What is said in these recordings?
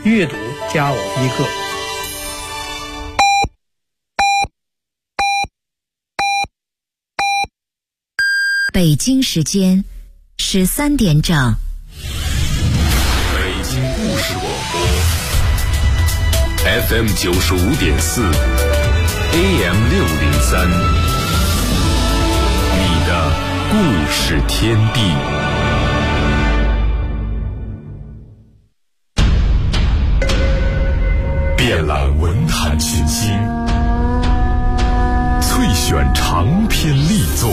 阅读加我一个。 北京时间13点整。 北京故事广播 FM 95.4 AM 603，你的故事天地。遍览文坛群星，萃选长篇力作。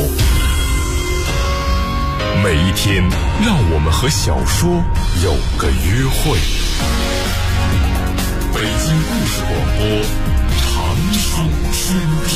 每一天，让我们和小说有个约会。北京故事广播，长寿天地。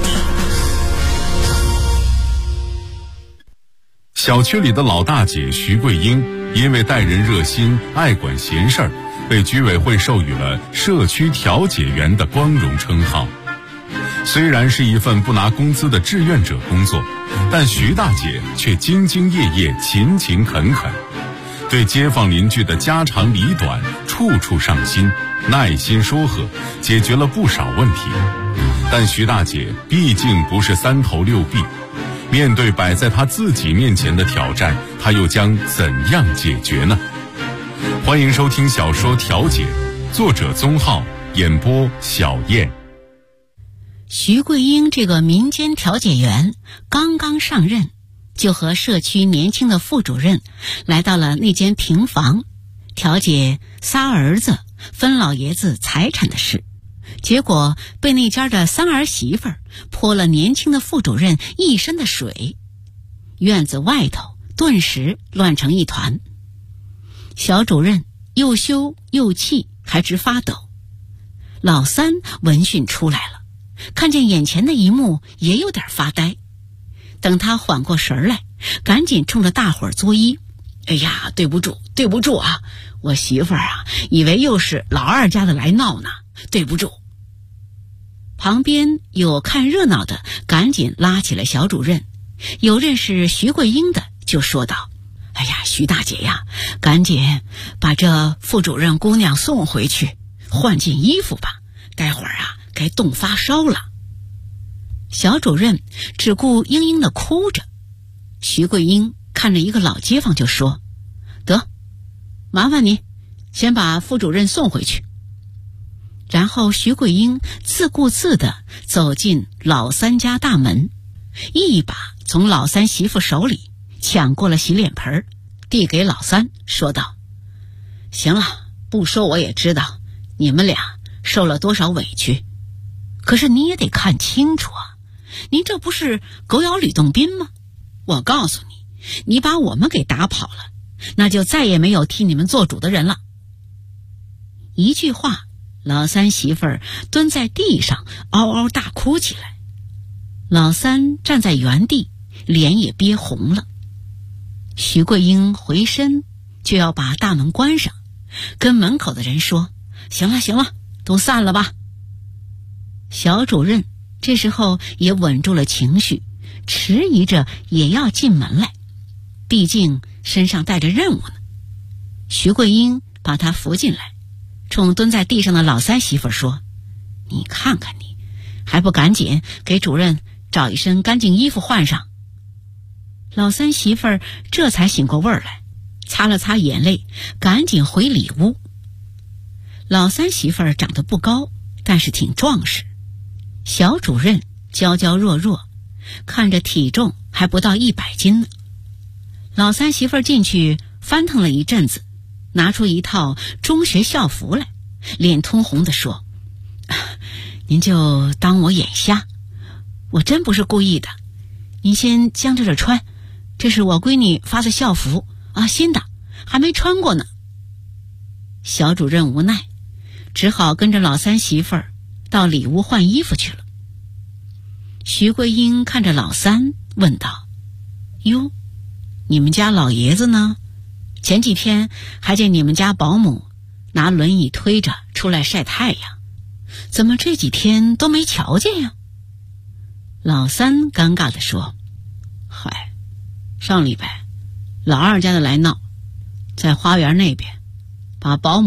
小区里的老大姐徐桂英，因为待人热心、爱管闲事儿，被居委会授予了社区调解员的光荣称号。虽然是一份不拿工资的志愿者工作，但徐大姐却兢兢业业、勤勤恳恳，对街坊邻居的家长里短处处上心，耐心说和，解决了不少问题。但徐大姐毕竟不是三头六臂，面对摆在她自己面前的挑战，她又将怎样解决呢？欢迎收听小说《调解》，作者宗浩，演播小燕。 徐桂英这个民间调解员刚刚上任，就和社区年轻的副主任来到了那间平房，调解仨儿子分老爷子财产的事。结果被那家的三儿媳妇泼了年轻的副主任一身的水，院子外头顿时乱成一团。小主任又羞又气，还直发抖。老三闻讯出来了，看见眼前的一幕也有点发呆。等他缓过神来，赶紧冲着大伙儿作揖：哎呀，对不住啊，我媳妇儿啊，以为又是老二家的来闹呢，对不住。旁边有看热闹的赶紧拉起了小主任，有认识徐桂英的就说道：哎呀，徐大姐呀，赶紧把这副主任姑娘送回去，换件衣服吧，待会儿啊该冻发烧了。小主任只顾嘤嘤地哭着。徐桂英看着一个老街坊就说：得，麻烦你先把副主任送回去。然后徐桂英自顾自地走进老三家大门，一把从老三媳妇手里抢过了洗脸盆，递给老三，说道：行了，不说我也知道你们俩受了多少委屈，可是你也得看清楚啊，您这不是狗咬吕洞宾吗？我告诉你，你把我们给打跑了，那就再也没有替你们做主的人了。一句话，老三媳妇儿蹲在地上嗷嗷大哭起来。老三站在原地，脸也憋红了。徐桂英回身就要把大门关上，跟门口的人说：行了，都散了吧。小主任这时候也稳住了情绪，迟疑着也要进门来，毕竟身上带着任务呢。徐桂英把他扶进来，冲蹲在地上的老三媳妇说：你看看你，还不赶紧给主任找一身干净衣服换上。老三媳妇这才醒过味儿来，擦了擦眼泪，赶紧回里屋。老三媳妇长得不高，但是挺壮实。小主任娇娇弱弱，看着体重还不到100斤呢。老三媳妇进去翻腾了一阵子，拿出一套中学校服来，脸通红地说：您就当我眼瞎，我真不是故意的，您先将就着穿，这是我闺女发的校服啊，新的，还没穿过呢。小主任无奈，只好跟着老三媳妇到里屋换衣服去了。徐桂英看着老三问道：哟，你们家老爷子呢？前几天还见你们家保姆拿轮椅推着出来晒太阳，怎么这几天都没瞧见呀？老三尴尬地说：嗨，上礼拜老二家的来闹，在花园那边把保姆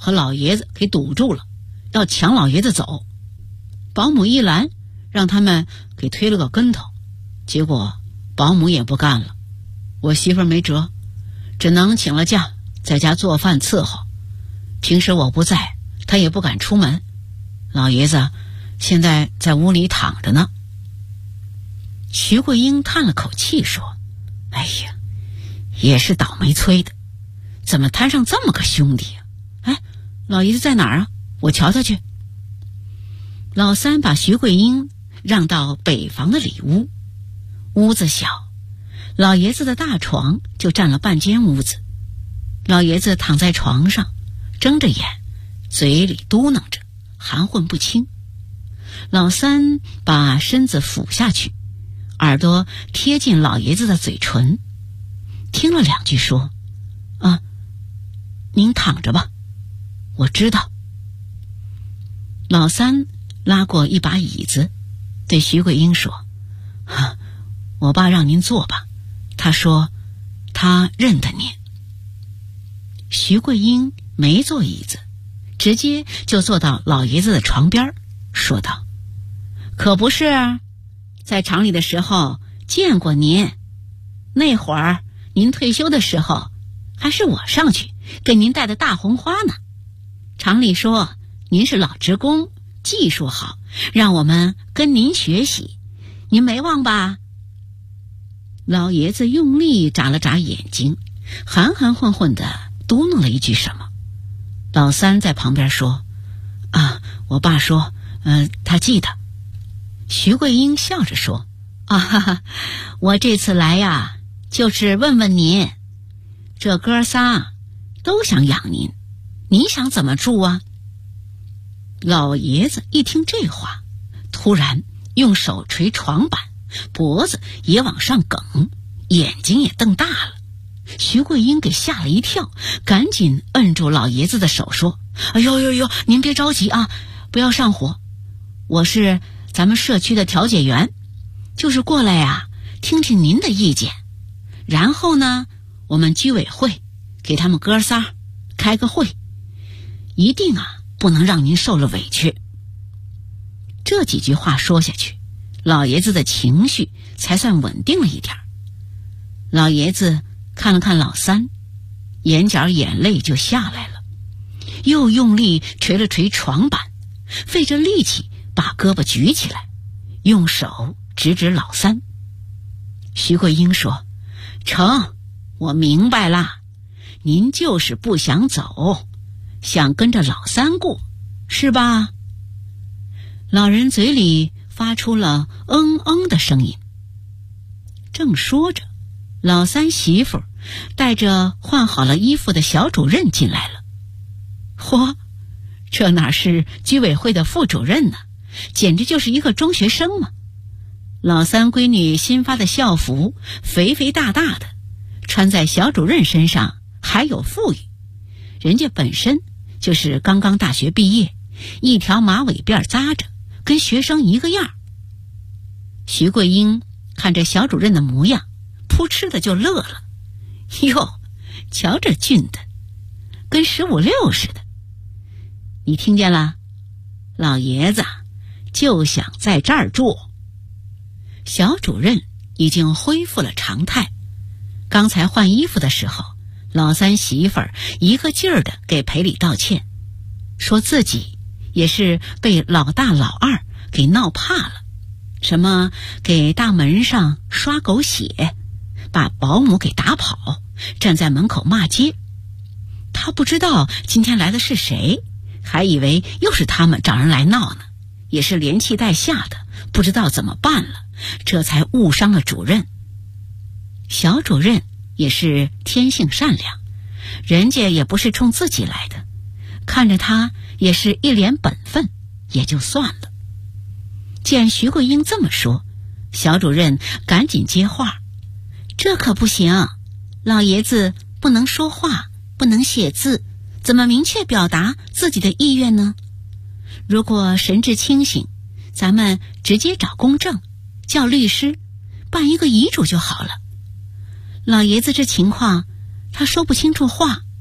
和老爷子给堵住了，要抢老爷子走。保姆一拦，让他们给推了个跟头，结果保姆也不干了。我媳妇没辙，只能请了假，在家做饭伺候。平时我不在，她也不敢出门。老爷子现在在屋里躺着呢。徐桂英叹了口气说：哎呀，也是倒霉催的，怎么摊上这么个兄弟啊？哎，老爷子在哪儿啊？我瞧他去。老三把徐桂英让到北房的里屋，屋子小，老爷子的大床就占了半间屋子。老爷子躺在床上，睁着眼，嘴里嘟囔着，含混不清。老三把身子俯下去，耳朵贴近老爷子的嘴唇，听了两句说：啊，您躺着吧，我知道。老三拉过一把椅子，对徐桂英说：我爸让您坐吧，他说他认得您。徐桂英没坐椅子，直接就坐到老爷子的床边，说道：可不是啊，在厂里的时候见过您，那会儿您退休的时候，还是我上去给您戴的大红花呢。厂里说您是老职工，技术好，让我们跟您学习，您没忘吧？老爷子用力眨了眨眼睛，含含混混地嘟囔了一句什么。老三在旁边说：我爸说他记得。徐桂英笑着说：我这次来呀，就是问问您，这哥仨都想养您，你想怎么住啊？老爷子一听这话，突然用手捶床板，脖子也往上梗，眼睛也瞪大了。徐桂英给吓了一跳，赶紧摁住老爷子的手说：哎呦，您别着急啊，不要上火，我是咱们社区的调解员，就是过来呀，听听您的意见，然后呢，我们居委会给他们哥仨开个会，一定不能让您受了委屈。这几句话说下去，老爷子的情绪才算稳定了一点。老爷子看了看老三，眼角眼泪就下来了，又用力捶了捶床板，费着力气把胳膊举起来，用手指指老三。徐桂英说：成，我明白啦，您就是不想走，想跟着老三过，是吧？老人嘴里发出了嗯嗯的声音。正说着，老三媳妇带着换好了衣服的小主任进来了。嚯，这哪是居委会的副主任呢，简直就是一个中学生嘛。老三闺女新发的校服肥肥大大的，穿在小主任身上还有富裕，人家本身就是刚刚大学毕业，一条马尾辫扎着，跟学生一个样。徐桂英看着小主任的模样，扑哧的就乐了。哟，瞧这俊的，跟15、16似的。你听见了？老爷子就想在这儿住。小主任已经恢复了常态，刚才换衣服的时候，老三媳妇儿一个劲儿的给赔礼道歉，说自己也是被老大老二给闹怕了，什么给大门上刷狗血，把保姆给打跑，站在门口骂街。他不知道今天来的是谁，还以为又是他们找人来闹呢，也是连气带吓的，不知道怎么办了，这才误伤了主任。小主任也是天性善良，人家也不是冲自己来的，看着他也是一脸本分，也就算了。见徐桂英这么说，小主任赶紧接话：这可不行，老爷子不能说话，不能写字，怎么明确表达自己的意愿呢？如果神志清醒，咱们直接找公证，叫律师办一个遗嘱就好了。老爷子这情况，他说不清楚话，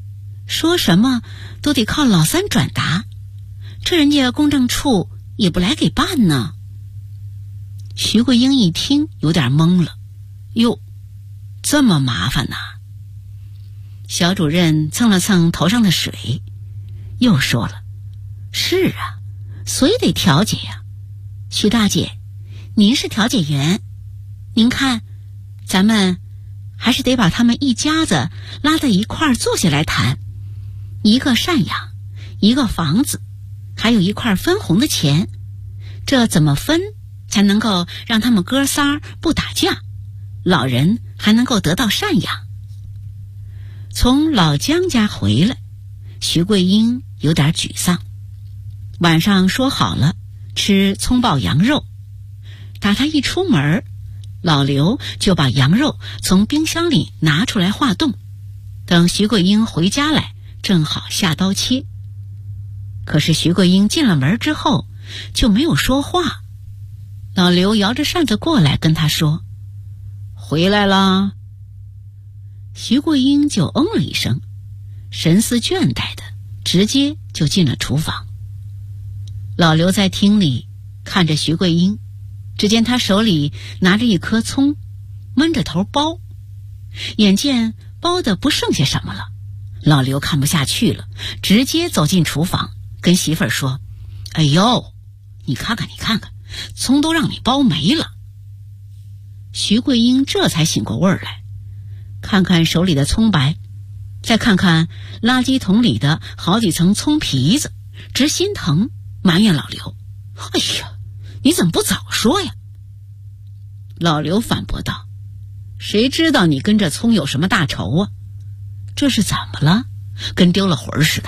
说什么都得靠老三转达，这人家公证处也不来给办呢。徐桂英一听有点懵了，哟，这么麻烦呐。小主任蹭了蹭头上的水，又说了，是啊，所以得调解呀。徐大姐，您是调解员，您看咱们还是得把他们一家子拉在一块儿坐下来谈，一个赡养，一个房子，还有一块分红的钱，这怎么分才能够让他们哥仨不打架，老人还能够得到赡养。从老姜家回来，徐桂英有点沮丧。晚上说好了吃葱爆羊肉，打他一出门，老刘就把羊肉从冰箱里拿出来化冻，等徐桂英回家来正好下刀切。可是徐桂英进了门之后就没有说话。老刘摇着扇子过来跟他说，回来啦。徐桂英就嗯了一声，神思倦怠的直接就进了厨房。老刘在厅里看着徐桂英，只见他手里拿着一颗葱，闷着头剥，眼见剥的不剩下什么了，老刘看不下去了，直接走进厨房跟媳妇儿说，哎呦，你看看葱都让你剥没了。徐桂英这才醒过味儿来，看看手里的葱白，再看看垃圾桶里的好几层葱皮子，直心疼，埋怨老刘，哎呀，你怎么不早说呀？老刘反驳道，谁知道你跟这葱有什么大仇啊？这是怎么了？跟丢了魂似的。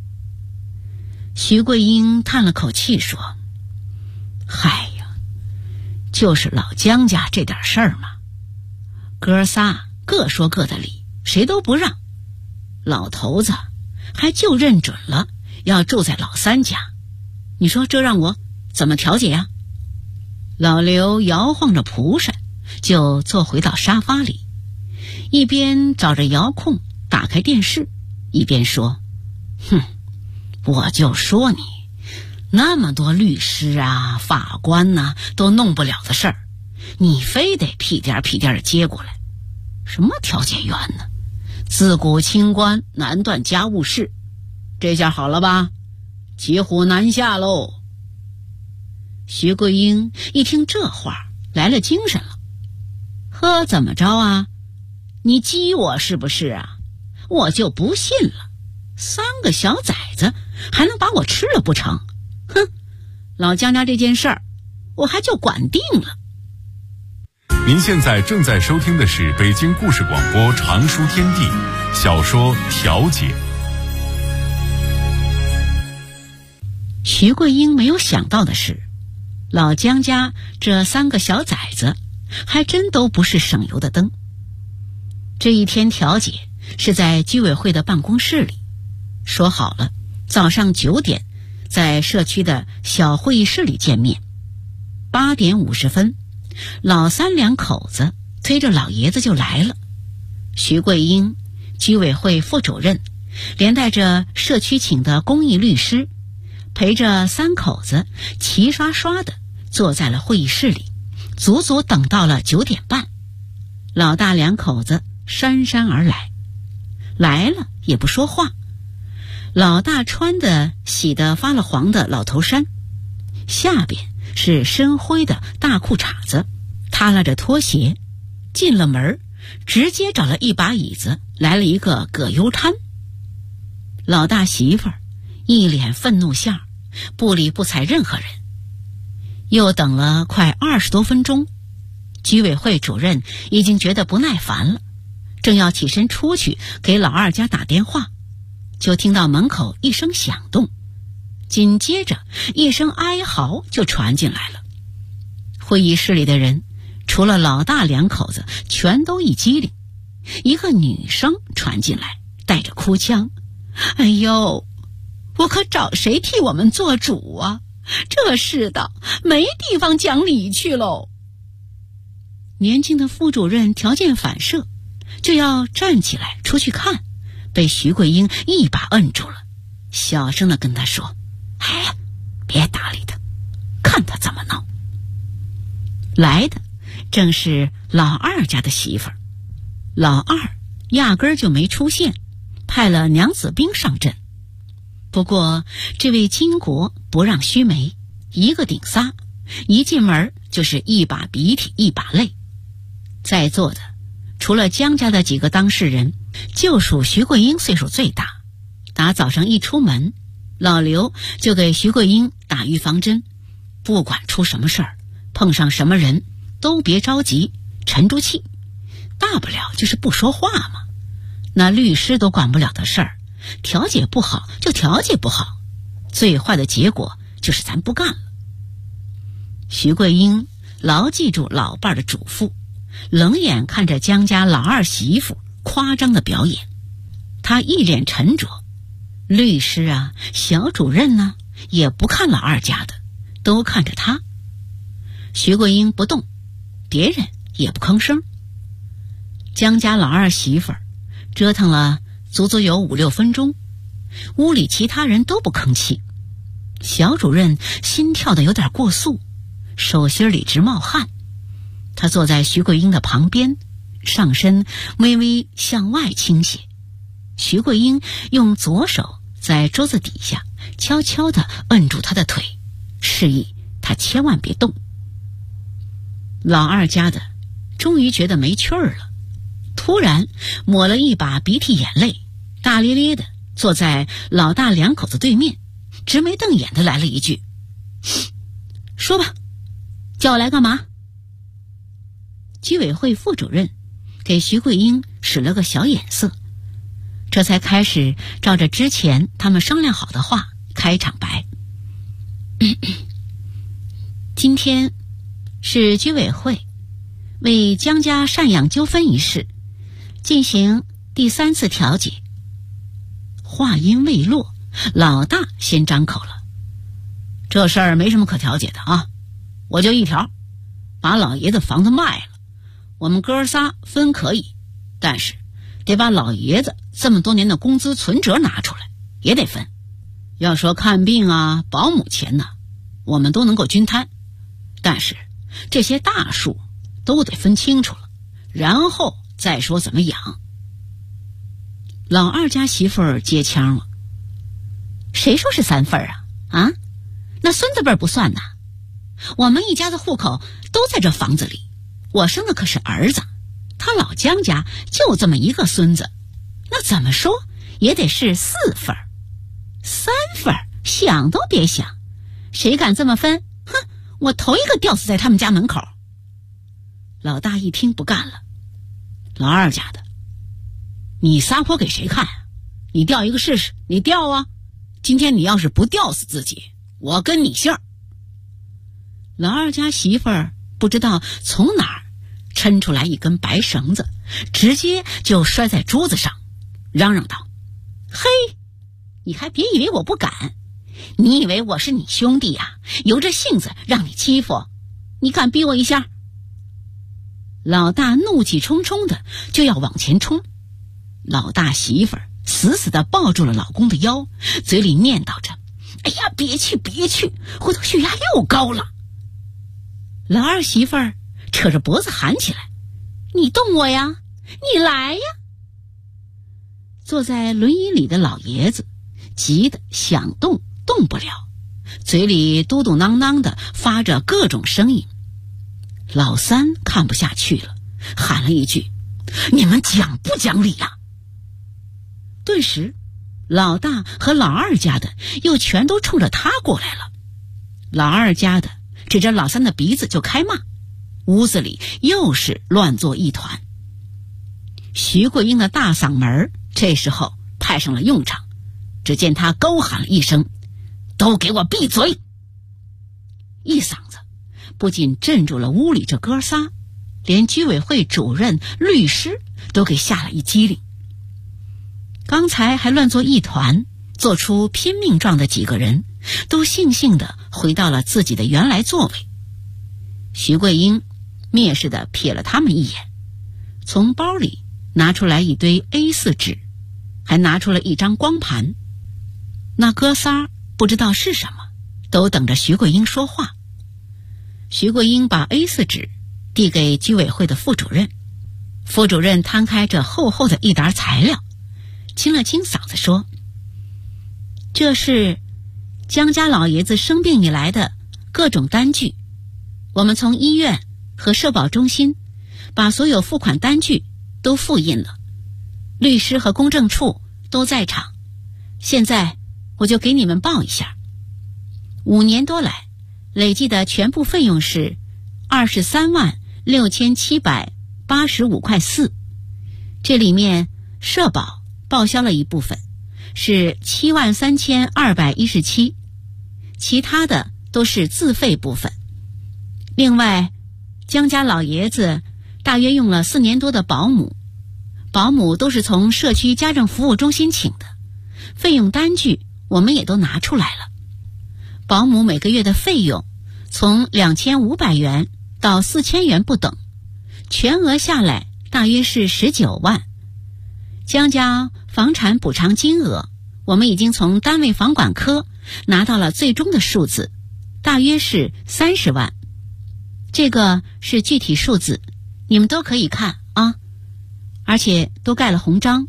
徐桂英叹了口气说，嗨呀，就是老姜家这点事儿嘛，哥仨各说各的理，谁都不让，老头子还就认准了要住在老三家，你说这让我怎么调解呀？老刘摇晃着蒲扇就坐回到沙发里，一边找着遥控打开电视，一边说，哼，我就说你那么多律师啊法官啊都弄不了的事儿，你非得屁颠屁颠的接过来，什么调解员呢？自古清官难断家务事，这下好了吧？骑虎难下喽。徐桂英一听这话来了精神了，呵，怎么着啊？你激我是不是啊？我就不信了，3个小崽子还能把我吃了不成？哼，老姜家这件事儿我还就管定了。 您现在正在收听的是北京故事广播常书天地小说《调解》。 徐桂英没有想到的是，老姜家这3个小崽子还真都不是省油的灯。这一天调解是在居委会的办公室里，说好了早上9点在社区的小会议室里见面。8点50分，老三两口子推着老爷子就来了。徐桂英、居委会副主任，连带着社区请的公益律师，陪着3口子齐刷刷的坐在了会议室里，足足等到了9点半。老大两口子姗姗而来，来了也不说话。老大穿的洗得发了黄的老头衫，下边是深灰的大裤衩子，耷拉着拖鞋，进了门直接找了一把椅子，来了一个葛优瘫。老大媳妇儿一脸愤怒相，不理不睬任何人。又等了快20多分钟，居委会主任已经觉得不耐烦了，正要起身出去给老二家打电话，就听到门口一声响动，紧接着一声哀嚎就传进来了。会议室里的人除了老大两口子全都一激灵，一个女生传进来带着哭腔，哎呦，我可找谁替我们做主啊，这世道没地方讲理去喽。年轻的副主任条件反射，就要站起来出去看， 被徐桂英一把摁住了，小声地跟他说：“哎，别搭理他，看他怎么闹。”来的正是老二家的媳妇儿。老二压根儿就没出现，派了娘子兵上阵。不过这位金国不让须眉，一个顶仨，一进门就是一把鼻涕一把泪。在座的除了江家的几个当事人，就属徐桂英岁数最大。打早上一出门，老刘就给徐桂英打预防针，不管出什么事儿，碰上什么人都别着急，沉住气，大不了就是不说话嘛。那律师都管不了的事儿，调解不好就调解不好，最坏的结果就是咱不干了。徐桂英牢记住老伴的嘱咐，冷眼看着江家老二媳妇夸张的表演，她一脸沉着。律师啊，小主任呢，也不看老二家的，都看着她。徐桂英不动，别人也不吭声。江家老二媳妇折腾了足足有5-6分钟，屋里其他人都不吭气。小主任心跳得有点过速，手心里直冒汗。他坐在徐桂英的旁边，上身微微向外倾斜。徐桂英用左手在桌子底下悄悄地摁住他的腿，示意他千万别动。老二家的终于觉得没趣儿了，突然抹了一把鼻涕眼泪，大咧咧的坐在老大两口子对面，直眉瞪眼的来了一句：“说吧，叫我来干嘛？”居委会副主任给徐桂英使了个小眼色，这才开始照着之前他们商量好的话开场白。今天是居委会为江家赡养纠纷一事进行第3次调解。话音未落，老大先张口了：“这事儿没什么可调解的啊，我就一条，把老爷子房子卖了，我们哥仨分可以，但是得把老爷子这么多年的工资存折拿出来，也得分。要说看病啊、保姆钱呢，我们都能够均摊，但是这些大数都得分清楚了，然后再说怎么养。”老二家媳妇儿接腔了：“谁说是3份啊？啊，那孙子辈不算呐，我们一家的户口都在这房子里，我生的可是儿子，他老江家就这么一个孙子，那怎么说也得是4份，3份想都别想，谁敢这么分，哼，我头一个吊死在他们家门口。”老大一听不干了：“老二家的，你撒泼给谁看啊？你吊一个试试，你吊啊！今天你要是不吊死自己，我跟你姓。”老二家媳妇儿不知道从哪儿抻出来一根白绳子，直接就摔在桌子上，嚷嚷道：“嘿，你还别以为我不敢，你以为我是你兄弟呀？由着性子让你欺负，你敢逼我一下？”老大怒气冲冲的就要往前冲，老大媳妇儿死死地抱住了老公的腰，嘴里念叨着：“哎呀，别去别去，回头血压又高了。”老二媳妇儿扯着脖子喊起来：“你动我呀，你来呀！”坐在轮椅里的老爷子急得想动动不了，嘴里嘟嘟囔囔的发着各种声音。老三看不下去了，喊了一句：“你们讲不讲理呀？”顿时老大和老二家的又全都冲着他过来了。老二家的指着老三的鼻子就开骂，屋子里又是乱作一团。徐桂英的大嗓门这时候派上了用场，只见他高喊了一声：“都给我闭嘴！”一嗓子不仅镇住了屋里这哥仨，连居委会主任、律师都给吓了一激灵。刚才还乱作一团、做出拼命状的几个人，都悻悻地回到了自己的原来座位。徐桂英蔑视地瞥了他们一眼，从包里拿出来一堆 A4 纸， 还拿出了一张光盘。那哥仨不知道是什么，都等着徐桂英说话。徐桂英把 A4 纸递给居委会的副主任，副主任摊开这厚厚的一沓材料，清了清嗓子说：“这是江家老爷子生病以来的各种单据，我们从医院和社保中心把所有付款单据都复印了，律师和公证处都在场。现在我就给你们报一下，5年多来累计的全部费用是236785块4，这里面社保报销了一部分，是73217，其他的都是自费部分。另外，江家老爷子大约用了4年多的保姆都是从社区家政服务中心请的，费用单据我们也都拿出来了。保姆每个月的费用从2500元到4000元不等，全额下来大约是19万。江家房产补偿金额，我们已经从单位房管科拿到了最终的数字，大约是30万。这个是具体数字，你们都可以看啊，而且都盖了红章。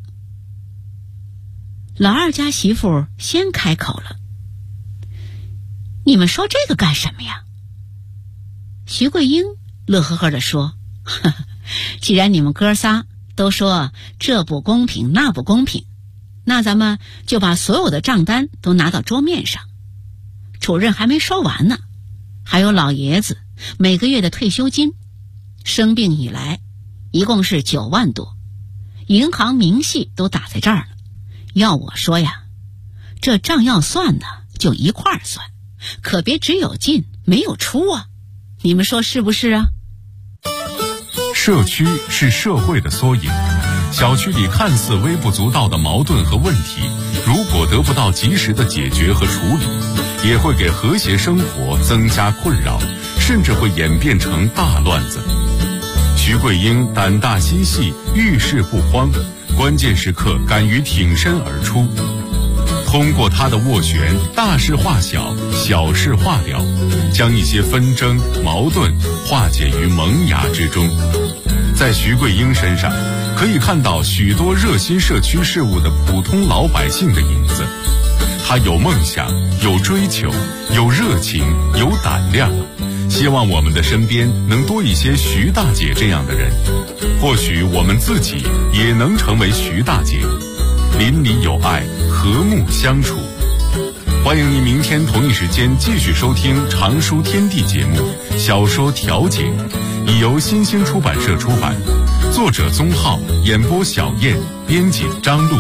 老二家媳妇先开口了：“你们说这个干什么呀？”徐桂英乐呵呵地说：“呵呵，既然你们哥仨都说这不公平那不公平，那咱们就把所有的账单都拿到桌面上。主任还没说完呢，还有老爷子每个月的退休金，生病以来一共是9万多，银行明细都打在这儿了。要我说呀，这账要算呢就一块儿算，可别只有进没有出啊，你们说是不是啊？” 社区是社会的缩影，小区里看似微不足道的矛盾和问题，如果得不到及时的解决和处理，也会给和谐生活增加困扰，甚至会演变成大乱子。徐桂英胆大心细，遇事不慌，关键时刻敢于挺身而出。通过他的斡旋，大事化小，小事化了，将一些纷争矛盾化解于萌芽之中。在徐桂英身上可以看到许多热心社区事务的普通老百姓的影子。他有梦想，有追求，有热情，有胆量，希望我们的身边能多一些徐大姐这样的人，或许我们自己也能成为徐大姐，邻里有爱，和睦相处。欢迎您明天同一时间继续收听《常书天地》节目《小说调解》，已由新兴出版社出版，作者宗浩，演播小燕，编辑张璐。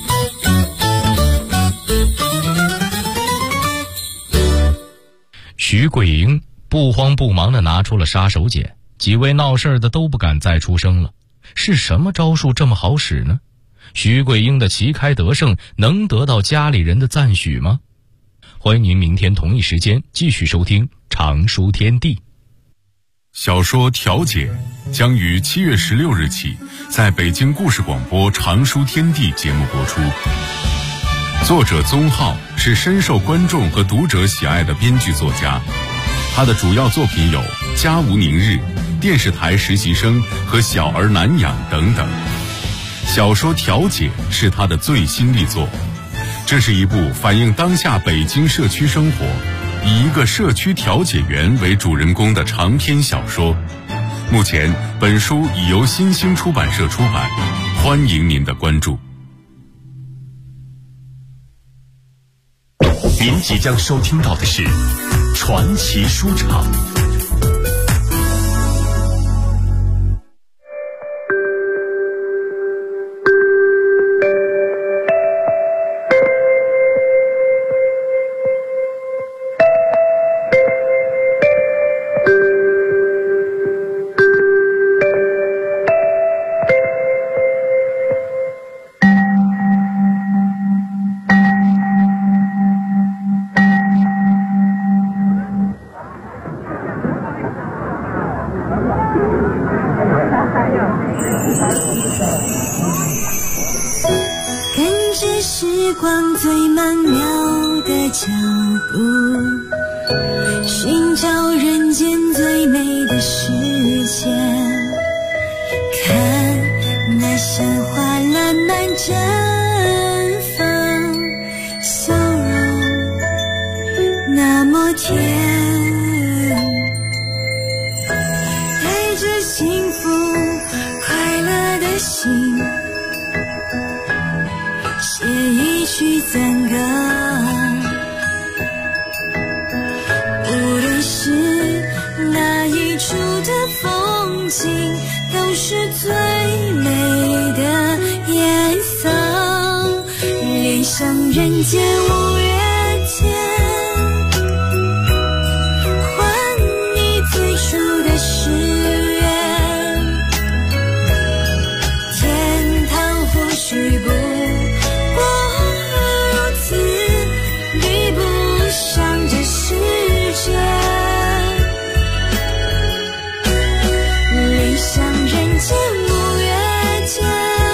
徐桂英不慌不忙地拿出了杀手锏，几位闹事的都不敢再出声了。是什么招数这么好使呢？徐桂英的旗开得胜能得到家里人的赞许吗？欢迎您明天同一时间继续收听《常书天地》。 小说《调解》将于7月16日起在北京故事广播《常书天地》节目播出。作者宗浩是深受观众和读者喜爱的编剧作家，他的主要作品有《家无宁日》、电视台实习生和《小儿难养》等等。小说《调解》是他的最新力作，这是一部反映当下北京社区生活，以一个社区调解员为主人公的长篇小说。目前本书已由新兴出版社出版，欢迎您的关注。 您即将收听到的是传奇书场。 步，寻找人间最美的世界。看那鲜花烂漫绽放，笑容那么甜，带着幸福快乐的心，写一曲赞歌。无论是哪一处的风景，都是最美的颜色。恋上人间五月天，还你最初的誓言。天堂或许不过如此，比不上这世界。恋上人间五月天，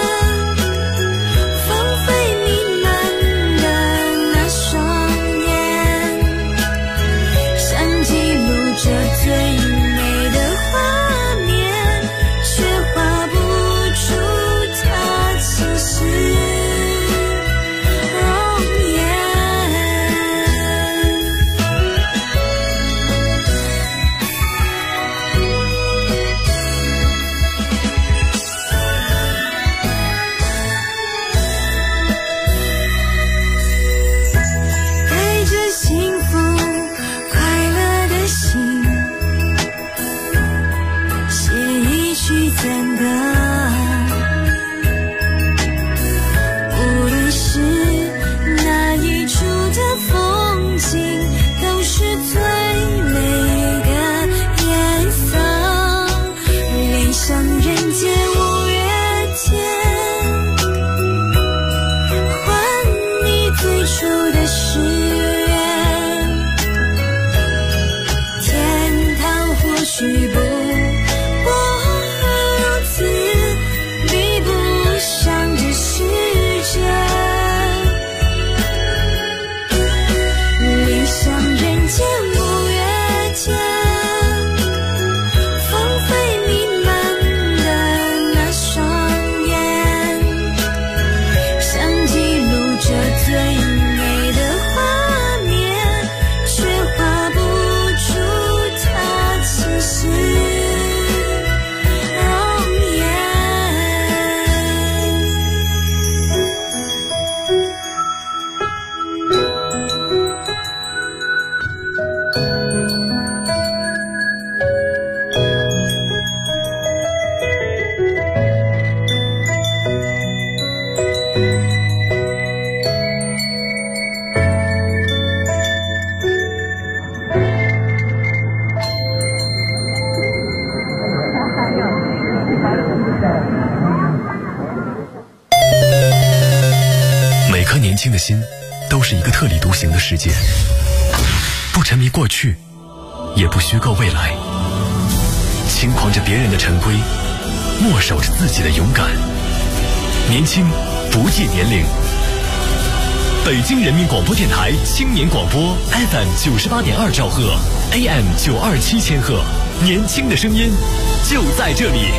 芳菲弥漫的那双眼，想记录这最美的画面，却画不出它其实容颜。带着幸福快乐的心，写一曲赞歌。无论是哪一处的风景，都是最美的颜色。恋上人间五月天，还你最初的誓言。天堂或许不过如此，比不上这世界。恋上人间五月天，芳菲弥漫的那双眼，想记录这最美的画面，却画不出它其实容颜。 每颗年轻的心都是一个特立独行的世界，不沉迷过去，也不虚构未来，轻狂着别人的陈规，默守着自己的勇敢。年轻不计年龄。北京人民广播电台青年广播 FM 98.2兆赫 AM 927千赫，年轻的声音就在这里。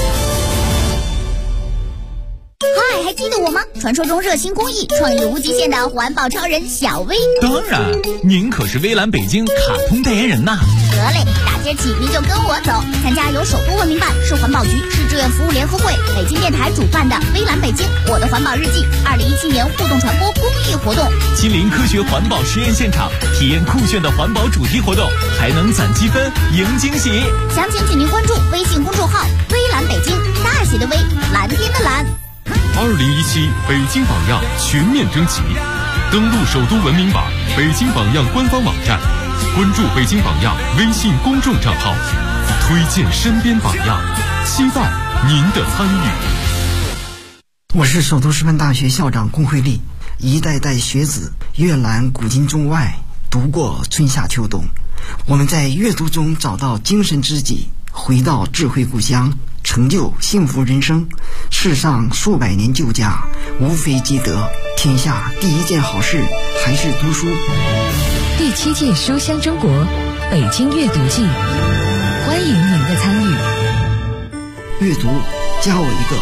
嗨，还记得我吗？传说中热心公益、创意无极限的环保超人小薇。 当然，您可是微蓝北京卡通代言人呐。 得嘞，大今儿起您就跟我走，参加由首都文明办、市环保局、市志愿服务联合会、北京电台主办的微蓝北京我的环保日记2017年互动传播公益活动， 亲临科学环保实验现场，体验酷炫的环保主题活动，还能攒积分赢惊喜。 详情请您关注微信公众号微蓝北京，大写的微，蓝天的蓝。 2017北京榜样全面征集，登录首都文明榜、北京榜样官方网站，关注北京榜样微信公众账号，推荐身边榜样，期待您的参与。 我是首都师范大学校长龚慧丽，一代代学子阅览古今中外，读过春夏秋冬，我们在阅读中找到精神知己，回到智慧故乡，成就幸福人生。世上数百年旧家，无非积德，天下第一件好事还是读书。 第7届书香中国北京阅读季，欢迎您的参与。 阅读加我一个。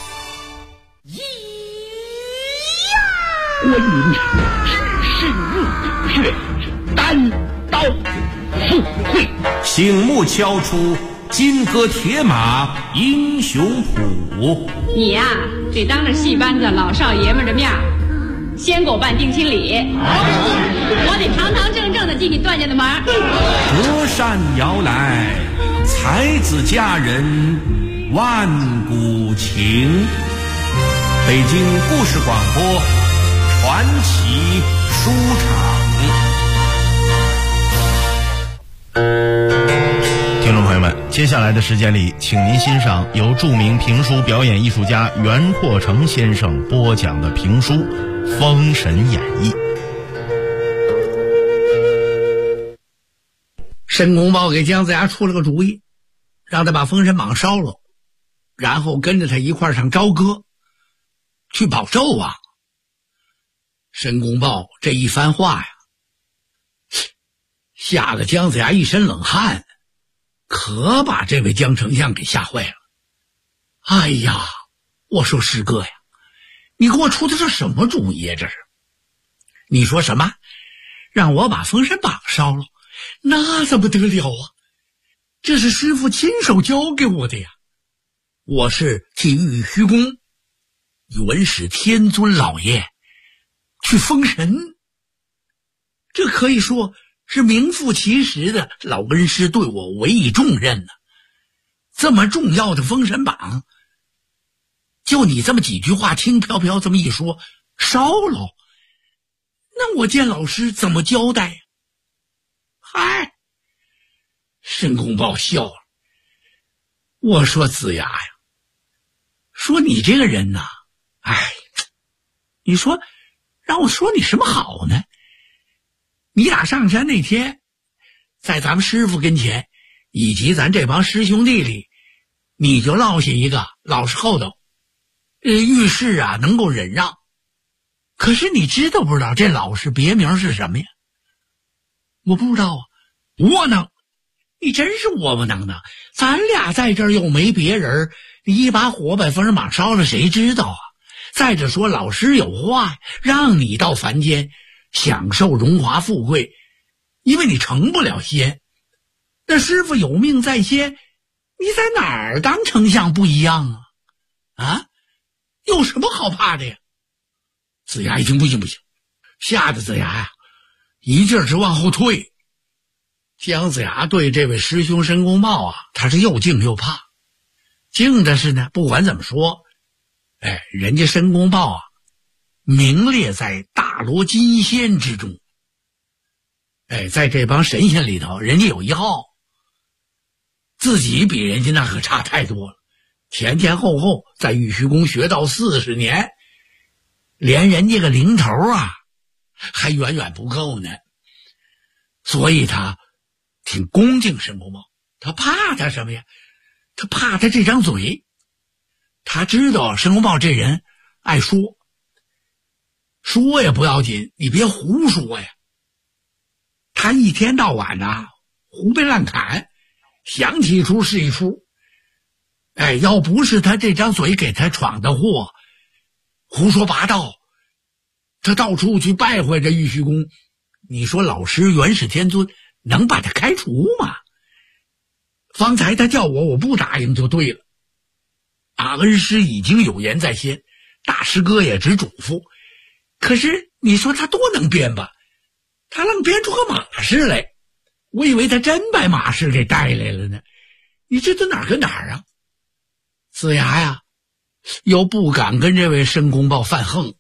观音只是入血，单刀赴会， 醒目敲出金戈铁马英雄谱。 你呀，这当着戏班子老少爷们的面，先给我办定亲礼，我得堂堂正正的进你段家的门。 隔山摇来，才子佳人万古情。北京故事广播传奇书场。 听众朋友们，接下来的时间里，请您欣赏由著名评书表演艺术家袁阔成先生播讲的评书《封神演义》。 申公豹给姜子牙出了个主意，让他把封神榜烧了，然后跟着他一块上朝歌去保纣王。申公豹这一番话呀，吓得姜子牙一身冷汗，可把这位姜丞相给吓坏了。哎呀，我说师哥呀，你给我出的这什么主意呀？这是你说什么让我把封神榜烧了？那怎么得了啊？这是师父亲手教给我的呀，我是替玉虚宫元始天尊老爷去封神，这可以说是名副其实的老恩师对我委以重任呢。这么重要的封神榜，就你这么几句话轻飘飘这么一说烧了，那我见老师怎么交代呀？嗨，申公豹笑了。我说子牙呀，说你这个人呐，哎，你说让我说你什么好呢？你打上山那天，在咱们师父跟前以及咱这帮师兄弟里，你就落下一个老实厚道，遇事啊能够忍让。可是你知道不知道这老实别名是什么呀？我不知道啊。窝囊，你真是窝窝囊的。咱俩在这儿又没别人，你一把火把封神榜烧了，谁知道啊？再者说老师有话，让你到凡间享受荣华富贵，因为你成不了仙。那师父有命在先，你在哪儿当丞相不一样啊？啊，有什么好怕的呀？子牙一听不行，吓得子牙呀一劲儿直往后退。姜子牙对这位师兄申公豹啊，他是又敬又怕。敬的是呢，不管怎么说，人家申公豹啊名列在大罗金仙之中，在这帮神仙里头人家有一号，自己比人家那可差太多了，前后在玉虚宫学道40年，连人家个零头啊还远远不够呢。所以他挺恭敬申公豹。他怕他什么呀？他怕他这张嘴。他知道申公豹这人爱说也不要紧，你别胡说呀。他一天到晚啊胡编乱侃，想起一出是一出。要不是他这张嘴给他闯的祸，胡说八道，他到处去败坏这玉虚宫，你说老师元始天尊能把他开除吗？方才他叫我不答应就对了。恩师已经有言在先，大师哥也只嘱咐。可是你说他多能编吧，他愣编出个马氏来，我以为他真把马氏给带来了呢。你这都哪儿跟哪儿啊？子牙呀又不敢跟这位申公豹犯横。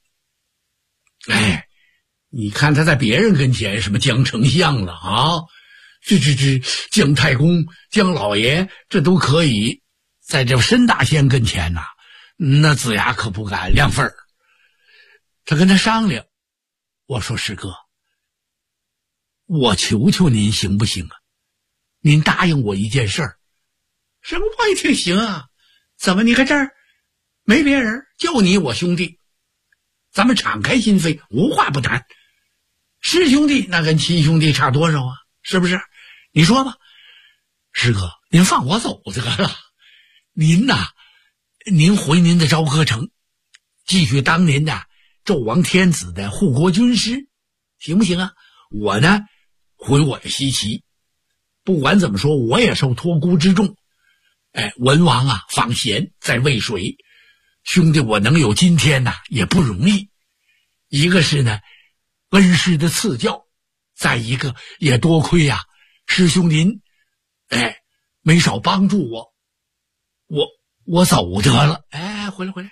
你看他在别人跟前什么姜丞相了啊，这姜太公、姜老爷这都可以，在这申大仙跟前呐，那子牙可不敢亮份儿。他跟他商量，我说师哥，我求求您行不行啊？您答应我一件事儿。申公豹一听行啊，怎么你看这儿没别人，就你我兄弟，咱们敞开心扉，无话不谈。 师兄弟那跟亲兄弟差多少啊？是不是？你说吧。师哥，您放我走得了。您呐，您回您的朝歌城，继续当您的纣王天子的护国军师，行不行啊？我呢，回我的西岐。不管怎么说，我也受托孤之重。文王啊，访贤在渭水，兄弟我能有今天呐，也不容易。一个是呢，恩师的赐教，再一个也多亏呀，师兄您，没少帮助我。我走得了。回来。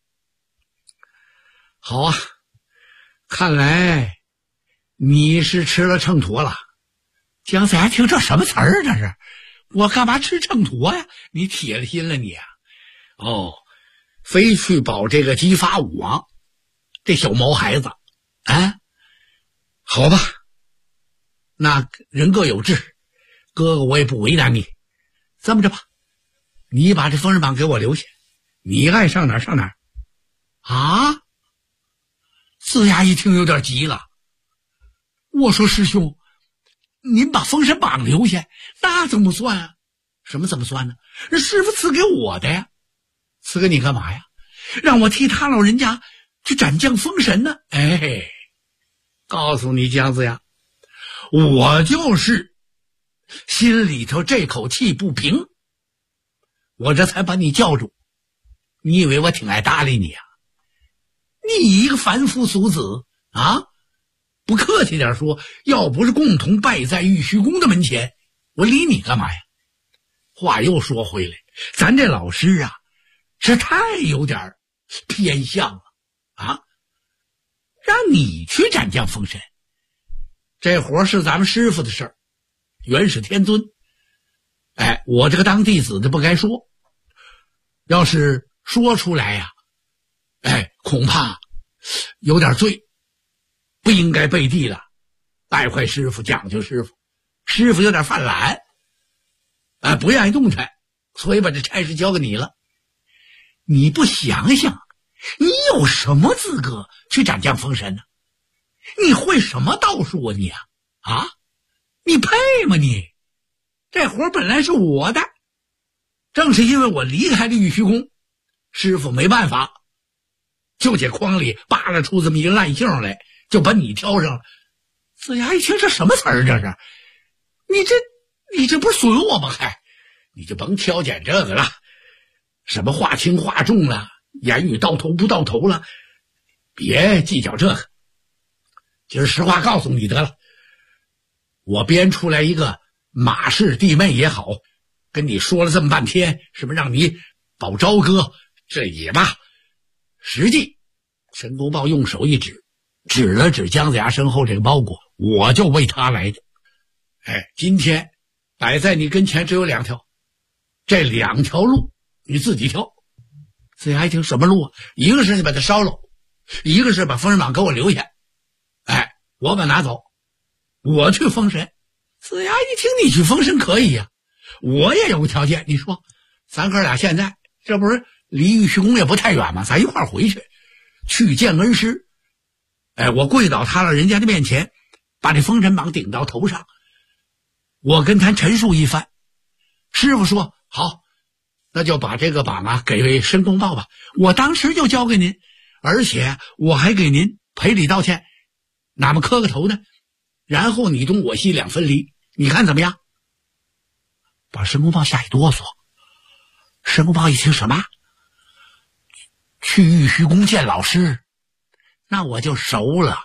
好啊，看来你是吃了秤砣了。姜子牙听这什么词儿？这是我干嘛吃秤砣呀？你铁了心了你啊！非去保这个姬发武王，这小毛孩子啊？好吧，那人各有志，哥哥我也不为难你。这么着吧，你把这封神榜给我留下，你爱上哪儿上哪儿。啊！子牙一听有点急了，我说师兄，您把封神榜留下，那怎么算啊？什么怎么算呢？师傅赐给我的呀。赐给你干嘛呀？让我替他老人家去斩将封神呢。告诉你姜子牙，我就是心里头这口气不平，我这才把你叫住。你以为我挺爱搭理你啊？你一个凡夫俗子啊！不客气点说，要不是共同拜在玉虚宫的门前，我理你干嘛呀？话又说回来，咱这老师啊，是太有点偏向了啊！让你去斩将封神，这活是咱们师傅的事儿，元始天尊。我这个当弟子的不该说，要是说出来呀，恐怕有点罪，不应该背地了败坏师傅，讲究师傅。师傅有点犯懒，不愿意动弹，所以把这差事交给你了。你不想想，你有什么资格去斩将封神呢？你会什么道术啊你啊？你配吗你？这活本来是我的，正是因为我离开了玉虚宫，师傅没办法，就在筐里扒拉出这么一个烂杏来，就把你挑上了。子牙一听这什么词儿？这是你这不是损我吗？你就甭挑拣这个了，什么话轻话重了，言语到头不到头了，别计较这个。今儿实话告诉你得了，我编出来一个马氏弟妹也好，跟你说了这么半天，什么让你保朝歌，这也罢。实际申公豹用手一指，指了指姜子牙身后这个包裹，我就为他来的。今天摆在你跟前只有2条，这2条路你自己挑。子牙一听什么路啊？一个是你把它烧了，一个是把封神榜给我留下。我把拿走，我去封神。子牙一听你去封神可以呀，我也有个条件。你说咱哥俩现在这不是离玉虚宫也不太远吗？咱一块儿回去见恩师。我跪倒他了人家的面前，把这封神榜顶到头上，我跟他陈述一番。师傅说好，那就把这个榜啊给申公豹吧，我当时就交给您，而且我还给您赔礼道歉，哪么磕个头呢？然后你东我西2分离，你看怎么样？把申公豹吓一哆嗦。申公豹一听什么？去玉虚宫见老师，那我就熟了。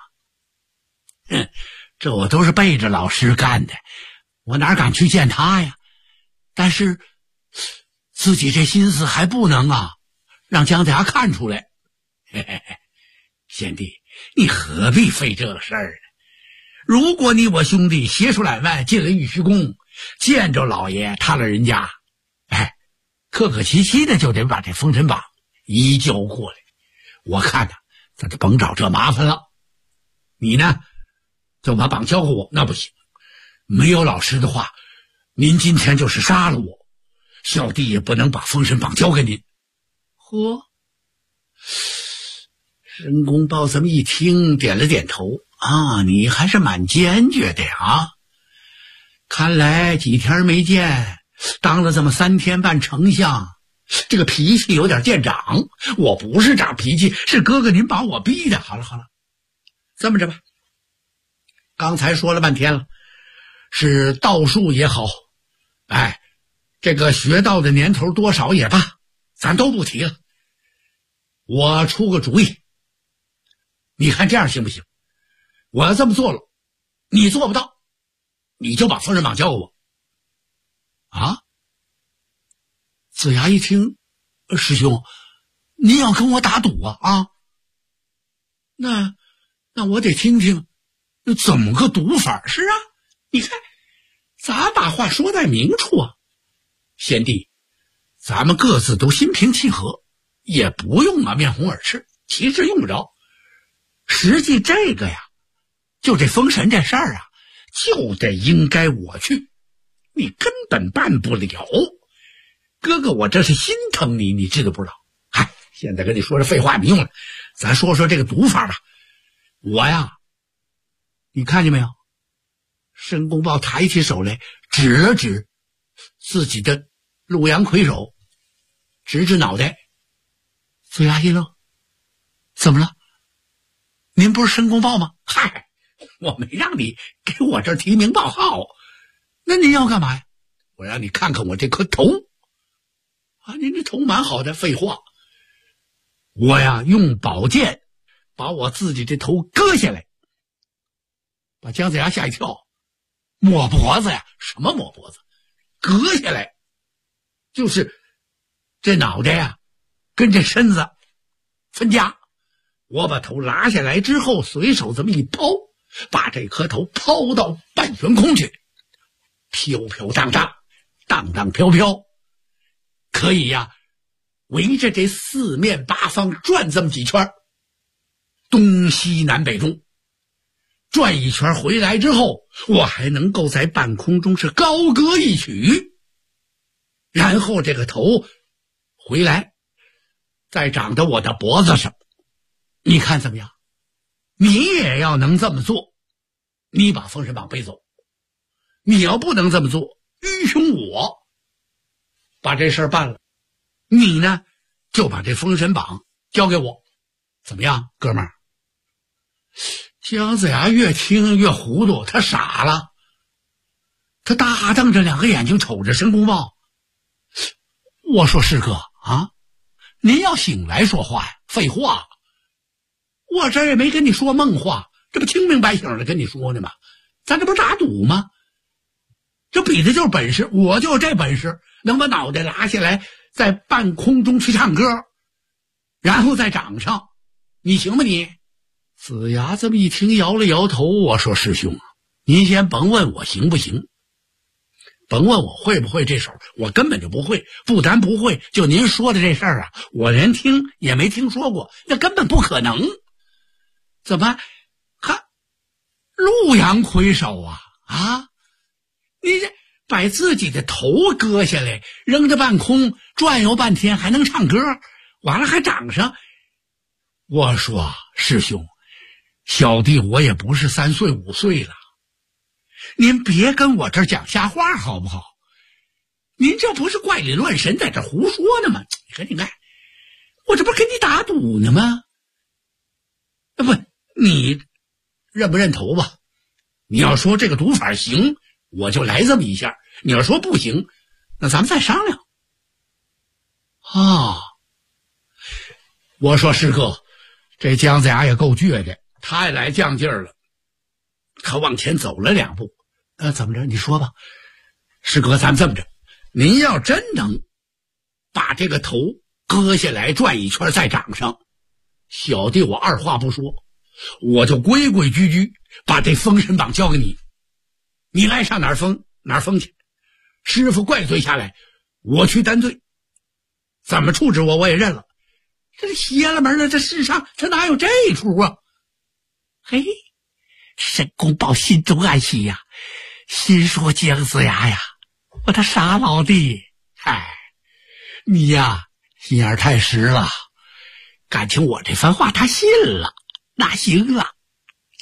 这我都是背着老师干的，我哪敢去见他呀？但是自己这心思还不能让姜子牙看出来。贤弟，你何必费这个事儿呢？如果你我兄弟携手2万进了玉虚宫，见着老爷他了人家，客客气气的就得把这封神榜移交过来。我看咱就甭找这麻烦了。你呢，就把榜交给我，那不行。没有老师的话，您今天就是杀了我，小弟也不能把封神榜交给您。申公豹这么一听，点了点头。 啊，你还是蛮坚决的啊！看来几天没见，当了这么3天半丞相，这个脾气有点见长。我不是长脾气，是哥哥您把我逼的。好了，这么着吧，刚才说了半天了，是道术也好，哎，这个学道的年头多少也罢，咱都不提了。我出个主意，你看这样行不行？我要这么做了，你做不到，你就把封神榜交给我。啊？子牙一听，师兄，你要跟我打赌啊？啊？那我得听听，怎么个赌法？是啊，你看，咱把话说在明处啊。贤弟，咱们各自都心平气和，也不用面红耳赤，其实用不着。实际这个呀，就这封神这事儿啊，就得应该我去，你根本办不了。哥哥，我这是心疼你，你知道不知道？嗨，现在跟你说这废话没用了，咱说说这个赌法吧。我呀，你看见没有？申公豹抬起手来，指了指自己的陆阳魁首，指指脑袋。子牙一愣，怎么了？您不是申公豹吗？嗨，我没让你给我这儿提名报号，那您要干嘛呀？我让你看看我这颗头啊！您这头蛮好的，废话。我呀，用宝剑把我自己这头割下来，把姜子牙吓一跳。抹脖子呀？什么抹脖子？割下来，就是这脑袋呀，跟这身子分家。我把头拉下来之后，随手这么一抛，把这颗头抛到半悬空去，飘飘荡荡，荡荡飘飘，可以呀，围着这4面8方转这么几圈，东西南北中，转一圈回来之后，我还能够在半空中是高歌一曲，然后这个头回来，再长到我的脖子上。你看怎么样？你也要能这么做，你把封神榜背走。你要不能这么做，愚兄我把这事儿办了，你呢就把这封神榜交给我，怎么样，哥们儿？姜子牙越听越糊涂，他傻了，他大瞪着2个眼睛瞅着申公豹。我说师哥啊，您要醒来说话呀？废话，我这也没跟你说梦话，这不清明白醒的跟你说呢吗？咱这不是打赌吗？这比的就是本事，我就这本事，能把脑袋拉下来，在半空中去唱歌，然后再长上，你行吗你？子牙这么一听，摇了摇头。我说师兄，您先甭问我行不行，甭问我会不会这手，我根本就不会。不但不会，就您说的这事儿啊，我连听也没听说过，那根本不可能。怎么还陆阳魁首啊？啊，你这把自己的头割下来，扔着半空转悠半天，还能唱歌，完了还长上。我说师兄，小弟我也不是3岁5岁了，您别跟我这儿讲瞎话好不好？您这不是怪力乱神在这胡说呢吗？你看，我这不是跟你打赌呢吗？不，你认不认头吧？你要说这个赌法行，我就来这么一下；你要说不行，那咱们再商量。啊，我说师哥，这姜子牙也够倔的，他也来犟劲儿了。他往前走了2步，怎么着？你说吧，师哥，咱们这么着，您要真能把这个头割下来转一圈再长上，小弟我二话不说，我就规规矩矩把这封神榜交给你，你爱上哪儿封哪儿封去，师傅怪罪下来，我去担罪，怎么处置我也认了。这邪了门了，这世上他哪有这出啊？嘿，申公豹心中暗喜呀，心说姜子牙呀，我的傻老弟，嗨，你呀心眼太实了，感情我这番话他信了，那行了，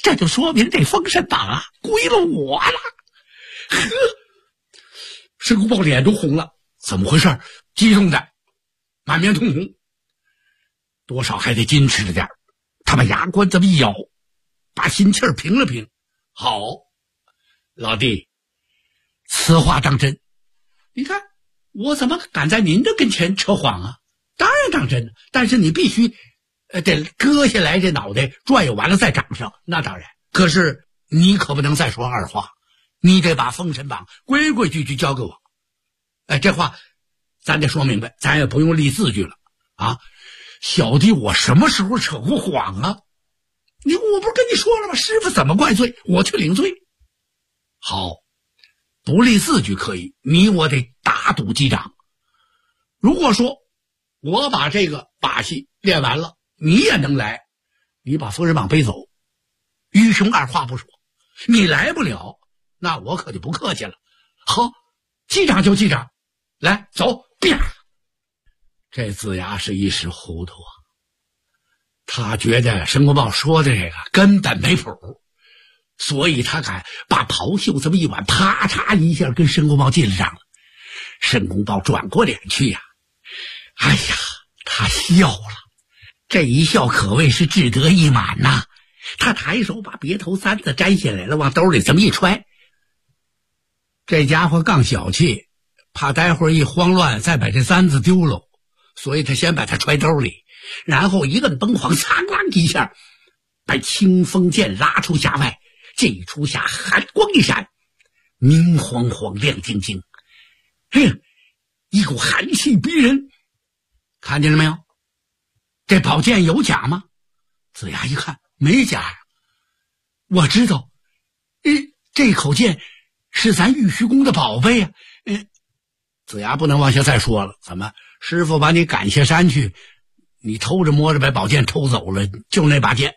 这就说明这封神榜啊归了我了。呵，申公豹脸都红了，怎么回事？激动的满面通红，多少还得矜持着点。他把牙关这么一咬，把心气儿平了平。好，老弟，此话当真？你看我怎么敢在您的跟前扯谎啊？当然当真了，但是你必须得割下来这脑袋，转悠完了再长上，那当然。可是你可不能再说二话，你得把封神榜规规矩矩交给我。这话咱得说明白，咱也不用立字据了啊。小弟我什么时候扯过谎啊？我不是跟你说了吗？师傅怎么怪罪，我去领罪。好，不立字据可以，你我得打赌击掌。如果说我把这个把戏练完了，你也能来，你把封神榜背走，愚兄二话不说。你来不了，那我可就不客气了。好，击掌就击掌，来走，啪！这子牙是一时糊涂啊，他觉得申公豹说的这个根本没谱，所以他敢把袍袖这么一挽，啪嚓一下跟申公豹进上了。申公豹转过脸去呀，哎呀，他笑了，这一笑可谓是志得意满呐。他抬手把别头簪子摘下来了，往兜里这么一揣。这家伙更小气，怕待会儿一慌乱再把这簪子丢了，所以他先把它揣兜里，然后一顿崩晃，擦啷一下把清风剑拉出匣外。这一出匣寒光一闪，明晃晃亮晶晶，嘿，一股寒气逼人。看见了没有？这宝剑有假吗？子牙一看没假呀，我知道，这口剑是咱玉虚宫的宝贝啊。子牙不能往下再说了，怎么师傅把你赶下山去，你偷着摸着把宝剑偷走了，就那把剑，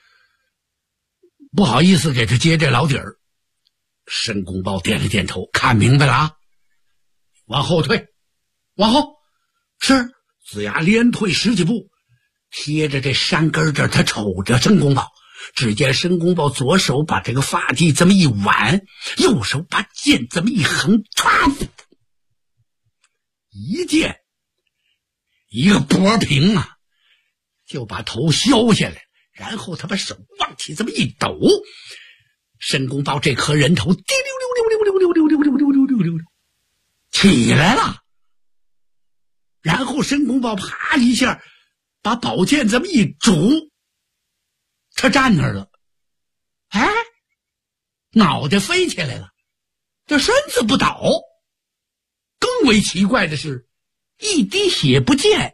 不好意思给他接这老底儿。申公豹点了点头，看明白了啊，往后退，往后。是。子牙连退10几步，贴着这山根这儿，他瞅着申公豹。只见申公豹左手把这个发髻这么一挽，右手把剑这么一横，唰，一剑一个脖平啊，就把头削下来，然后他把手往起这么一抖，申公豹这颗人头滴溜溜溜溜溜溜溜溜溜溜溜溜起来了。然后申公豹啪一下把宝剑这么一拄，他站那儿了，哎，脑袋飞起来了，这身子不倒。更为奇怪的是，一滴血不见，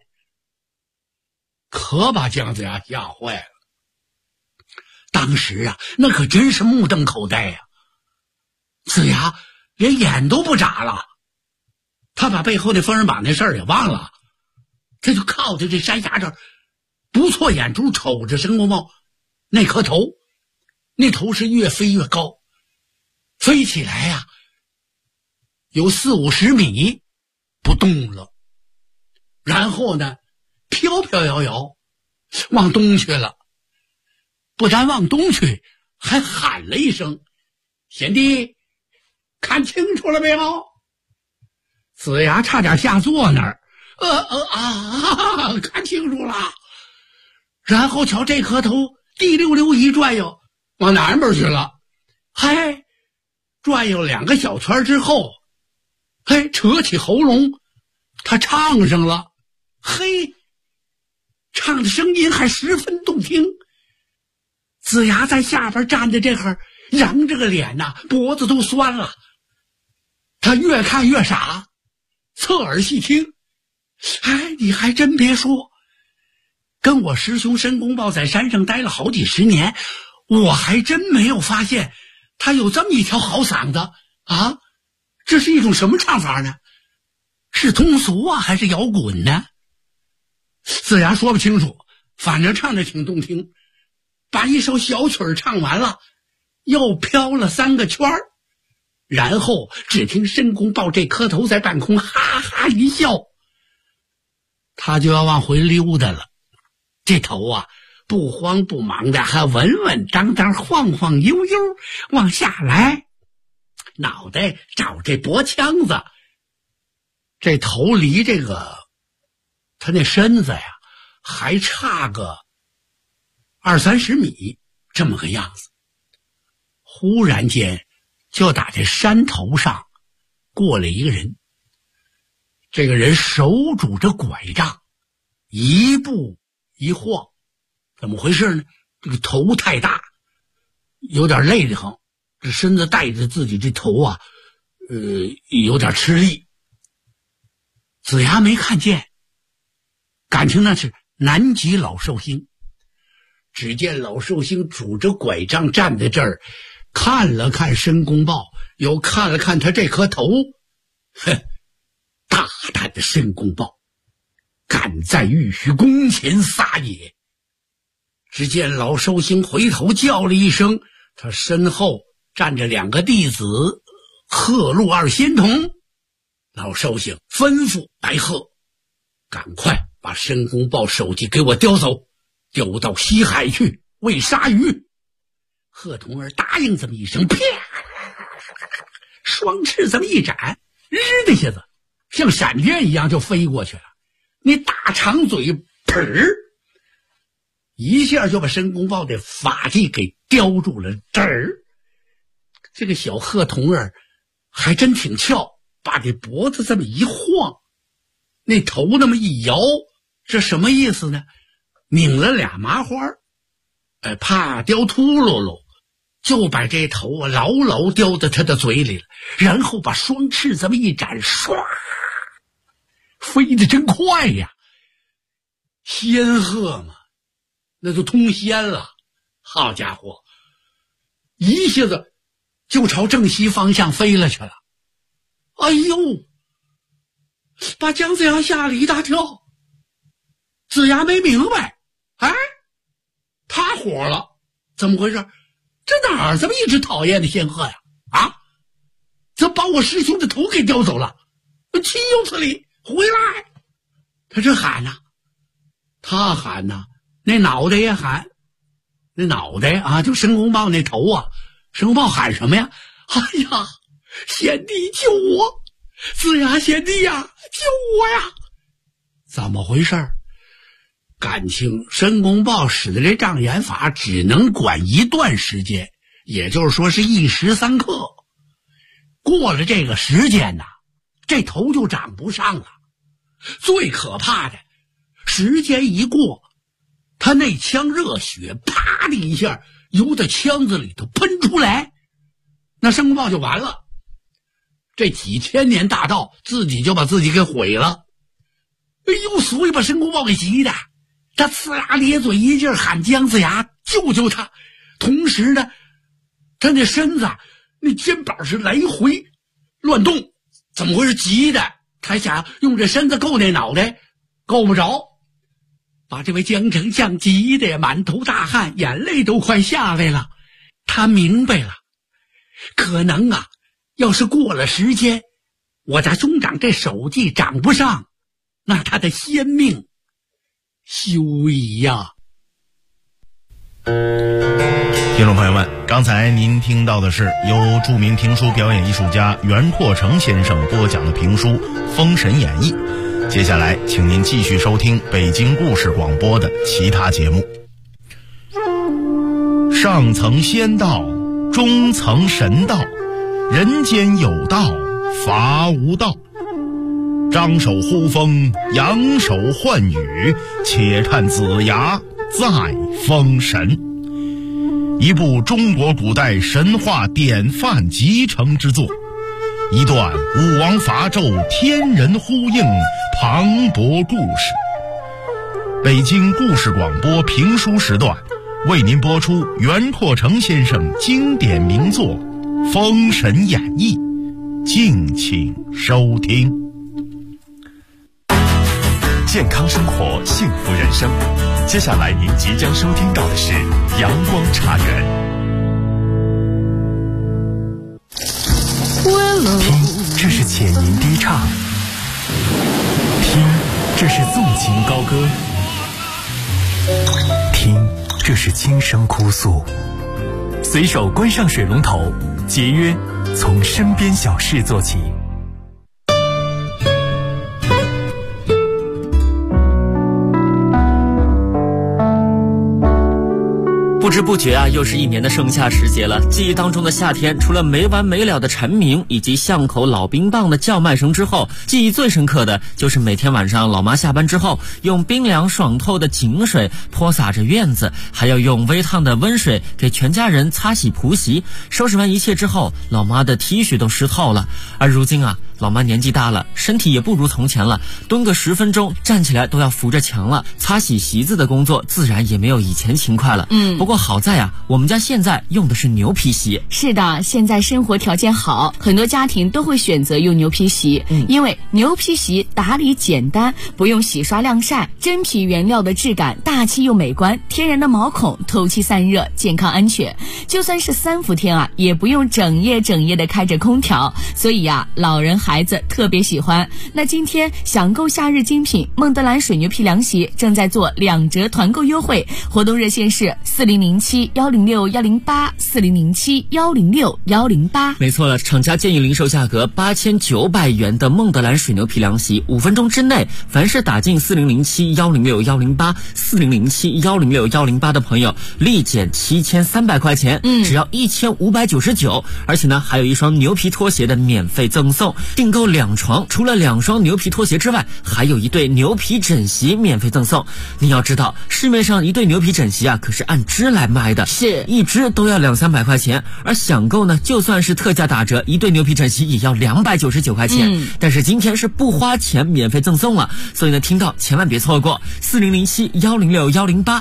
可把姜子牙吓坏了。当时啊，那可真是目瞪口呆呀，子牙连眼都不眨了。他把背后的封神榜那事儿也忘了，他就靠着这山崖这儿不错眼珠瞅着申公豹那颗头，那头是越飞越高，飞起来呀，有40-50米不动了，然后呢飘飘摇摇往东去了。不但往东去，还喊了一声：贤弟，看清楚了没有？子牙差点下坐那儿，看清楚了。然后瞧这颗头滴溜溜一转悠，往南边去了。嗨，转悠2个小圈之后，嘿，扯起喉咙，他唱上了。嘿，唱的声音还十分动听。子牙在下边站在这会儿，扬着个脸呐，脖子都酸了。他越看越傻，侧耳细听，哎，你还真别说，跟我师兄申公豹在山上待了好几十年，我还真没有发现他有这么一条好嗓子啊！这是一种什么唱法呢？是通俗啊，还是摇滚呢？子牙说不清楚，反正唱得挺动听。把一首小曲儿唱完了，又飘了3个圈儿，然后只听申公豹这颗头在半空哈哈一笑，他就要往回溜达了。这头啊， 不慌不忙的，还稳稳当当、晃晃悠悠往下来，脑袋找这脖腔子，这头离这个他那身子呀还差个20-30米这么个样子。忽然间就打这山头上过来一个人，这个人手拄着拐杖，一步一晃，怎么回事呢？这个头太大，有点累得很，这身子带着自己这头啊，有点吃力。子牙没看见，感情那是南极老寿星。只见老寿星拄着拐杖站在这儿，看了看申公豹，又看了看他这颗头，哼，大胆的申公豹，敢在玉虚宫前撒野。只见老寿星回头叫了一声，他身后站着2个弟子，鹤鹿2仙童。老寿星吩咐白鹤，赶快把申公豹首级给我叼走，丢到西海去喂鲨鱼。鹤童儿答应这么一声，啪，双翅这么一展，日的一下子像闪电一样就飞过去了。那大长嘴噗，一下就把申公豹的发髻给叼住了。这个小鹤童儿还真挺翘，把这脖子这么一晃，那头那么一摇，这什么意思呢？拧了2麻花，怕叼秃噜噜，就把这头啊牢牢叼在他的嘴里了，然后把双翅这么一展，唰，飞得真快呀！仙鹤嘛，那就通仙了。好家伙，一下子就朝正西方向飞了去了。哎呦，把姜子牙吓了一大跳。子牙没明白，他火了，怎么回事？这哪儿这么一只讨厌的仙鹤呀？怎么把我师兄的头给叼走了？岂有此理！回来！他这喊呐，他喊呐，那脑袋也喊，那脑袋啊，就申公豹那头啊，申公豹喊什么呀？哎呀，贤弟救我！子牙贤弟呀，救我呀！怎么回事？感情申公豹使的这障眼法只能管一段时间，也就是说是1时3刻。过了这个时间呐，这头就长不上了。最可怕的，时间一过，他那腔热血啪的一下由他腔子里头喷出来，那申公豹就完了。这几千年大道自己就把自己给毁了。哎呦，所以把申公豹给急的，他呲牙咧嘴一劲喊姜子牙救救他，同时呢他那身子那肩膀是来回乱动。怎么回事？急的他想用这身子够那脑袋，够不着，把这位姜丞相急的满头大汗，眼泪都快下来了。他明白了，可能啊要是过了时间，我家兄长这手技长不上，那他的仙命休矣呀！ 听众朋友们，刚才您听到的是由著名评书表演艺术家袁阔成先生播讲的评书《封神演义》。接下来请您继续收听北京故事广播的其他节目。上层仙道，中层神道，人间有道，法无道。张手呼风，扬手唤雨，且看子牙再封神。一部中国古代神话典范集成之作，一段武王伐纣天人呼应磅礴故事。北京故事广播评书时段为您播出袁阔成先生经典名作《封神演义》，敬请收听。 健康生活，幸福人生。接下来您即将收听到的是阳光茶园。 听，这是浅吟低唱；听，这是纵情高歌；听， 这是轻声哭诉。随手关上水龙头，节约从身边小事做起。 不知不觉啊，又是一年的盛夏时节了。记忆当中的夏天，除了没完没了的蝉鸣以及巷口老冰棒的叫卖声之后，记忆最深刻的就是每天晚上老妈下班之后，用冰凉爽透的井水泼洒着院子，还要用微烫的温水给全家人擦洗仆席。收拾完一切之后，老妈的 T 恤都湿透了。而如今啊，老妈年纪大了，身体也不如从前了，蹲个10分钟站起来都要扶着墙了，擦洗席子的工作自然也没有以前勤快了。不过好在啊，我们家现在用的是牛皮席。 是的，现在生活条件好，很多家庭都会选择用牛皮席，因为牛皮席打理简单，不用洗刷晾晒，真皮原料的质感大气又美观，天然的毛孔透气散热，健康安全。就算是3伏天啊，也不用整夜的开着空调，所以啊，老人孩子特别喜欢。那今天想购夏日精品孟德兰水牛皮凉席正在做2折团购优惠，活动热线是4007-106-108，4007-106-108。 没错了，厂家建议零售价格8900元的孟德兰水牛皮凉席，5分钟之内，凡是打进4007-106-108、4007-106-108的朋友，立减7300块钱，只要1599，而且呢，还有一双牛皮拖鞋的免费赠送。订购2床，除了2双牛皮拖鞋之外，还有一对牛皮枕席免费赠送。你要知道，市面上一对牛皮枕席啊，可是按只来卖的， 是一只都要200-300块钱，而享购呢，就算是特价打折，一对牛皮枕席也要299块钱。但是今天是不花钱免费赠送了，所以呢，听到千万别错过4007-106-108，4007-106-108。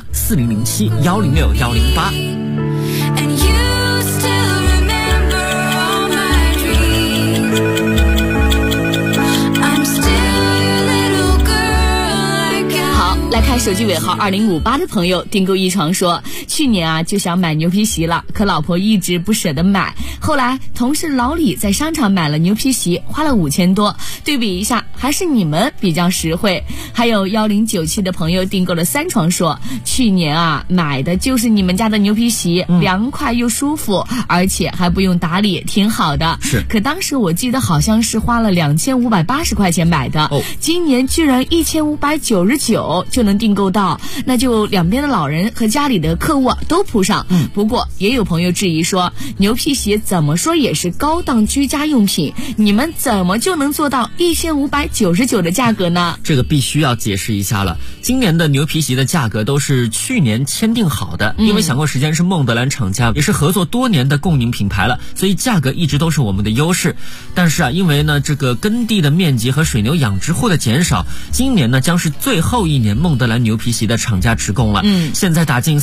来看手机尾号2058的朋友订购一床说，去年啊就想买牛皮席了，可老婆一直不舍得买，后来同事老李在商场买了牛皮席，花了5000多，对比一下还是你们比较实惠。还有1097的朋友订购了3床说，去年啊买的就是你们家的牛皮席，凉快又舒服，而且还不用打理，挺好的。 是， 可当时我记得好像是花了2580块钱买的，今年居然1599就能订购到，那就两边的老人和家里的客卧都铺上。不过也有朋友质疑说，牛皮鞋怎么说也是高档居家用品，你们怎么就能做到1599的价格呢？ 这个必须要解释一下了。今年的牛皮席的价格都是去年签订好的，因为享购时间是孟德兰厂家，也是合作多年的共赢品牌了，所以价格一直都是我们的优势。但是啊，因为呢这个耕地的面积和水牛养殖户的减少，今年呢将是最后一年孟德兰牛皮席的厂家直供了。现在打进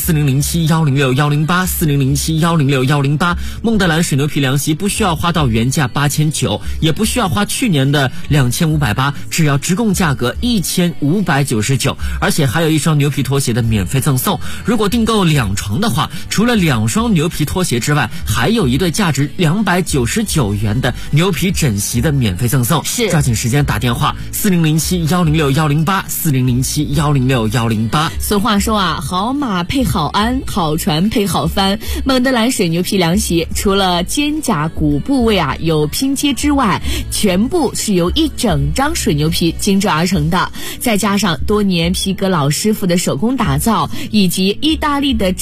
4007-106-108、4007-106-108，孟德兰水牛皮凉席不需要花到原价8900，也不需要花去年的2580，只要直供价格1599，而且还有一双牛皮拖鞋的免费赠送。如果订购2床的话，除了2双牛皮拖鞋之外，还有一对价值299元的牛皮枕席的免费赠送。 是， 抓紧时间打电话4007-106-108、4007-106-108。 俗话说啊，好马配好鞍，好船配好帆。孟德兰水牛皮凉席除了肩胛骨部位啊有拼接之外，全部是由一整张水牛皮精制而成的，再加上多年皮革老师傅的手工打造，以及意大利的